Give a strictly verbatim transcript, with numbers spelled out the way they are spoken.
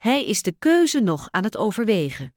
Hij is de keuze nog aan het overwegen.